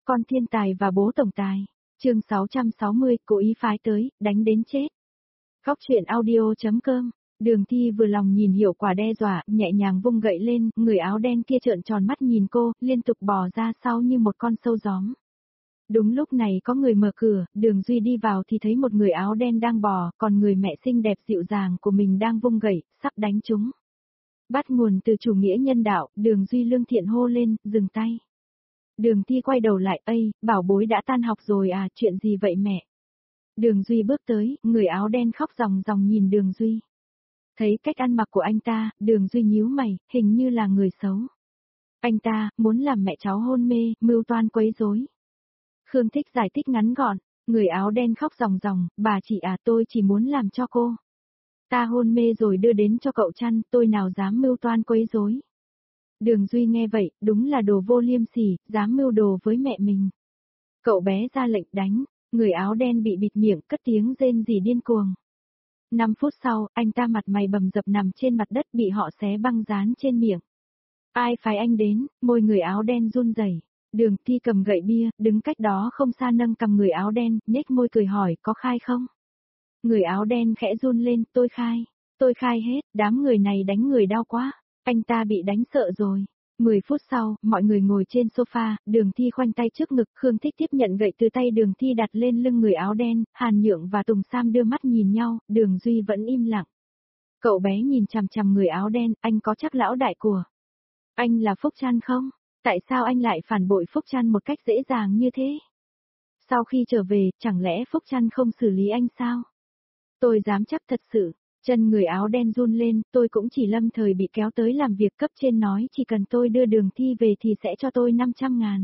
Con thiên tài và bố tổng tài. Chương 660, cố ý phái tới, đánh đến chết. Khóc chuyện audio.com. Đường Thi vừa lòng nhìn hiệu quả đe dọa, nhẹ nhàng vung gậy lên, người áo đen kia trợn tròn mắt nhìn cô, liên tục bò ra sau như một con sâu gióm. Đúng lúc này có người mở cửa, Đường Duy đi vào thì thấy một người áo đen đang bò, còn người mẹ xinh đẹp dịu dàng của mình đang vung gậy, sắp đánh chúng. Bắt nguồn từ chủ nghĩa nhân đạo, Đường Duy lương thiện hô lên, dừng tay. Đường Thi quay đầu lại, ây, bảo bối đã tan học rồi à, chuyện gì vậy mẹ? Đường Duy bước tới, người áo đen khóc ròng ròng nhìn Đường Duy. Thấy cách ăn mặc của anh ta, Đường Duy nhíu mày, hình như là người xấu. Anh ta, muốn làm mẹ cháu hôn mê, mưu toan quấy rối. Khương Thích giải thích ngắn gọn, người áo đen khóc ròng ròng, bà chị à, tôi chỉ muốn làm cho cô. Ta hôn mê rồi đưa đến cho cậu chăn, tôi nào dám mưu toan quấy rối. Đường Duy nghe vậy, đúng là đồ vô liêm sỉ, dám mưu đồ với mẹ mình. Cậu bé ra lệnh đánh, người áo đen bị bịt miệng cất tiếng rên rỉ điên cuồng. 5 phút sau, anh ta mặt mày bầm dập nằm trên mặt đất bị họ xé băng dán trên miệng. Ai phái anh đến, môi người áo đen run rẩy. Đường Thi cầm gậy bia, đứng cách đó không xa nâng cầm người áo đen, nhếch môi cười hỏi, có khai không? Người áo đen khẽ run lên, tôi khai hết, đám người này đánh người đau quá, anh ta bị đánh sợ rồi. 10 phút sau, mọi người ngồi trên sofa, Đường Thi khoanh tay trước ngực, Khương Thích tiếp nhận gậy từ tay Đường Thi đặt lên lưng người áo đen, Hàn Nhượng và Tùng Sam đưa mắt nhìn nhau, Đường Duy vẫn im lặng. Cậu bé nhìn chằm chằm người áo đen, anh có chắc lão đại của anh là Phúc Trăn không? Tại sao anh lại phản bội Phúc Trăn một cách dễ dàng như thế? Sau khi trở về, chẳng lẽ Phúc Trăn không xử lý anh sao? Tôi dám chắc thật sự. Chân người áo đen run lên, tôi cũng chỉ lâm thời bị kéo tới làm việc, cấp trên nói chỉ cần tôi đưa Đường Thi về thì sẽ cho tôi 500.000.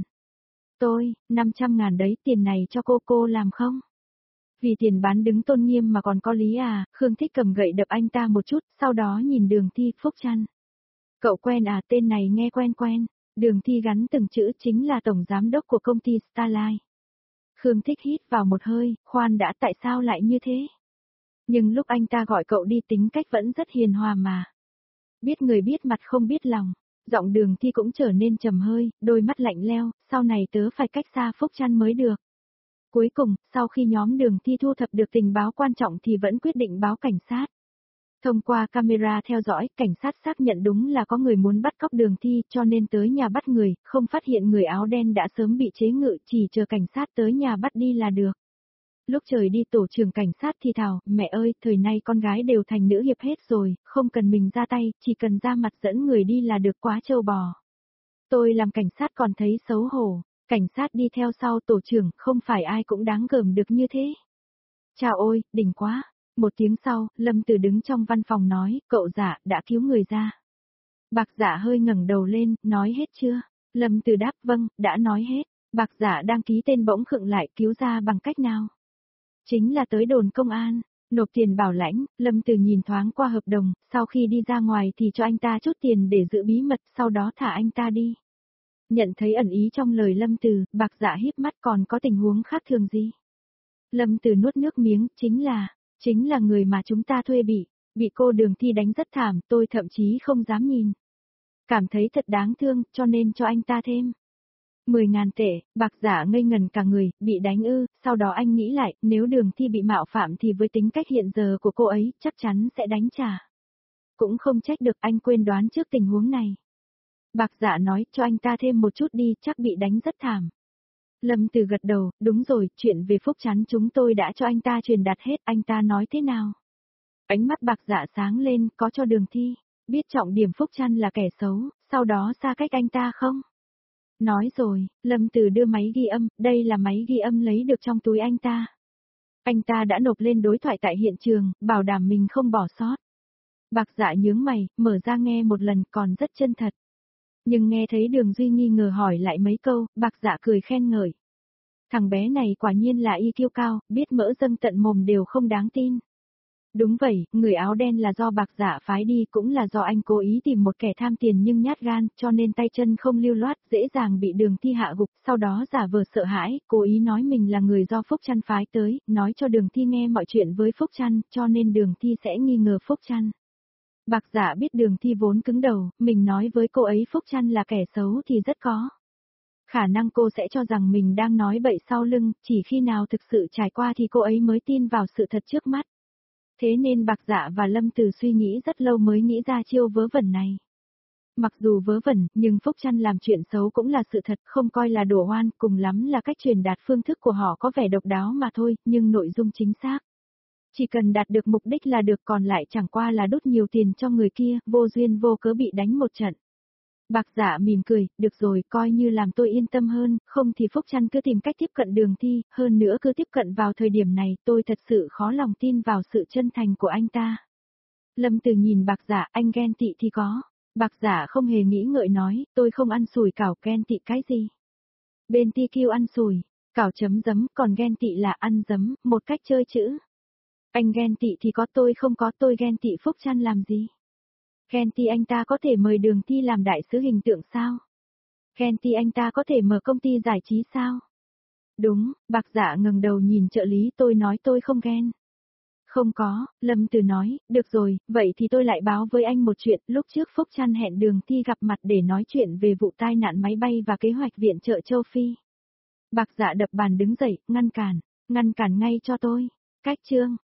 500.000 đấy, tiền này cho cô làm không? Vì tiền bán đứng tôn nghiêm mà còn có lý à, Khương Thích cầm gậy đập anh ta một chút, sau đó nhìn Đường Thi, Phúc Trăn. Cậu quen à, tên này nghe quen. Đường Thi gắn từng chữ, chính là tổng giám đốc của công ty Starlight. Khương Thích hít vào một hơi, khoan đã, tại sao lại như thế? Nhưng lúc anh ta gọi cậu đi tính cách vẫn rất hiền hòa mà. Biết người biết mặt không biết lòng, giọng Đường Thi cũng trở nên trầm hơi, đôi mắt lạnh lẽo, sau này tớ phải cách xa Phúc Trăn mới được. Cuối cùng, sau khi nhóm Đường Thi thu thập được tình báo quan trọng thì vẫn quyết định báo cảnh sát. Thông qua camera theo dõi, cảnh sát xác nhận đúng là có người muốn bắt cóc Đường Thi, cho nên tới nhà bắt người, không phát hiện người áo đen đã sớm bị chế ngự, chỉ chờ cảnh sát tới nhà bắt đi là được. Lúc trời đi, tổ trưởng cảnh sát thì thào, mẹ ơi, thời nay con gái đều thành nữ hiệp hết rồi, không cần mình ra tay, chỉ cần ra mặt dẫn người đi là được, quá trâu bò. Tôi làm cảnh sát còn thấy xấu hổ, cảnh sát đi theo sau tổ trưởng, không phải ai cũng đáng gờm được như thế. Chào ôi, đỉnh quá. Một tiếng sau, Lâm Từ đứng trong văn phòng nói, cậu Dạ đã cứu người ra. Bạc Dạ hơi ngẩng đầu lên, nói hết chưa? Lâm Từ đáp, vâng, đã nói hết. Bạc Dạ đang ký tên bỗng khựng lại, cứu ra bằng cách nào? Chính là tới đồn công an, nộp tiền bảo lãnh. Lâm Từ nhìn thoáng qua hợp đồng, sau khi đi ra ngoài thì cho anh ta chút tiền để giữ bí mật, sau đó thả anh ta đi. Nhận thấy ẩn ý trong lời Lâm Từ, Bạc Dạ híp mắt, còn có tình huống khác thường gì? Lâm Từ nuốt nước miếng, chính là người mà chúng ta thuê bị cô Đường Thi đánh rất thảm, tôi thậm chí không dám nhìn. Cảm thấy thật đáng thương, cho nên cho anh ta thêm 10.000 tệ. Bạc Dạ ngây ngần cả người, bị đánh ư? Sau đó anh nghĩ lại, nếu Đường Thi bị mạo phạm thì với tính cách hiện giờ của cô ấy, chắc chắn sẽ đánh trả. Cũng không trách được, anh quên đoán trước tình huống này. Bạc Dạ nói, cho anh ta thêm một chút đi, chắc bị đánh rất thảm. Lâm Từ gật đầu, đúng rồi, chuyện về Phúc Trăn chúng tôi đã cho anh ta truyền đạt hết, anh ta nói thế nào? Ánh mắt Bạc Dạ sáng lên, có cho Đường Thi biết trọng điểm Phúc Trăn là kẻ xấu, sau đó xa cách anh ta không? Nói rồi, Lâm Từ đưa máy ghi âm, đây là máy ghi âm lấy được trong túi anh ta. Anh ta đã nộp lên đối thoại tại hiện trường, bảo đảm mình không bỏ sót. Bạc Dạ nhướng mày, mở ra nghe một lần, còn rất chân thật. Nhưng nghe thấy Đường Duy nghi ngờ hỏi lại mấy câu, Bạc Dạ cười khen ngợi. Thằng bé này quả nhiên là IQ cao, biết mỡ dâng tận mồm đều không đáng tin. Đúng vậy, người áo đen là do Bạc Dạ phái đi, cũng là do anh cố ý tìm một kẻ tham tiền nhưng nhát gan, cho nên tay chân không lưu loát, dễ dàng bị Đường Thi hạ gục, sau đó giả vờ sợ hãi, cố ý nói mình là người do Phúc Trăn phái tới, nói cho Đường Thi nghe mọi chuyện với Phúc Trăn, cho nên Đường Thi sẽ nghi ngờ Phúc Trăn. Bạc Dạ biết Đường Thi vốn cứng đầu, mình nói với cô ấy Phúc Trăn là kẻ xấu thì rất có Khả năng cô sẽ cho rằng mình đang nói bậy sau lưng, chỉ khi nào thực sự trải qua thì cô ấy mới tin vào sự thật trước mắt. Thế nên Bạc Dạ và Lâm Từ suy nghĩ rất lâu mới nghĩ ra chiêu vớ vẩn này. Mặc dù vớ vẩn, nhưng Phúc Trăn làm chuyện xấu cũng là sự thật, không coi là đổ oan, cùng lắm là cách truyền đạt phương thức của họ có vẻ độc đáo mà thôi, nhưng nội dung chính xác. Chỉ cần đạt được mục đích là được, còn lại chẳng qua là đút nhiều tiền cho người kia, vô duyên vô cớ bị đánh một trận. Bạc Dạ mỉm cười, được rồi, coi như làm tôi yên tâm hơn, không thì Phúc Trăn cứ tìm cách tiếp cận Đường Thi, hơn nữa cứ tiếp cận vào thời điểm này, tôi thật sự khó lòng tin vào sự chân thành của anh ta. Lâm Từ nhìn Bạc Dạ, anh ghen tị thì có. Bạc Dạ không hề nghĩ ngợi nói, tôi không ăn sủi cảo, ghen tị cái gì. Bên TQ ăn sủi, cảo chấm giấm, còn ghen tị là ăn giấm, một cách chơi chữ. Anh ghen tị thì có, tôi không có, tôi ghen tị Phúc Trăn làm gì. Ghen tị anh ta có thể mời Đường Thi làm đại sứ hình tượng sao? Ghen tị anh ta có thể mở công ty giải trí sao? Đúng, Bạc Dạ ngẩng đầu nhìn trợ lý, tôi nói tôi không ghen. Không có, Lâm Từ nói, được rồi, vậy thì tôi lại báo với anh một chuyện, lúc trước Phúc Trăn hẹn Đường Thi gặp mặt để nói chuyện về vụ tai nạn máy bay và kế hoạch viện trợ châu Phi. Bạc Dạ đập bàn đứng dậy, ngăn cản ngay cho tôi. Cách chương.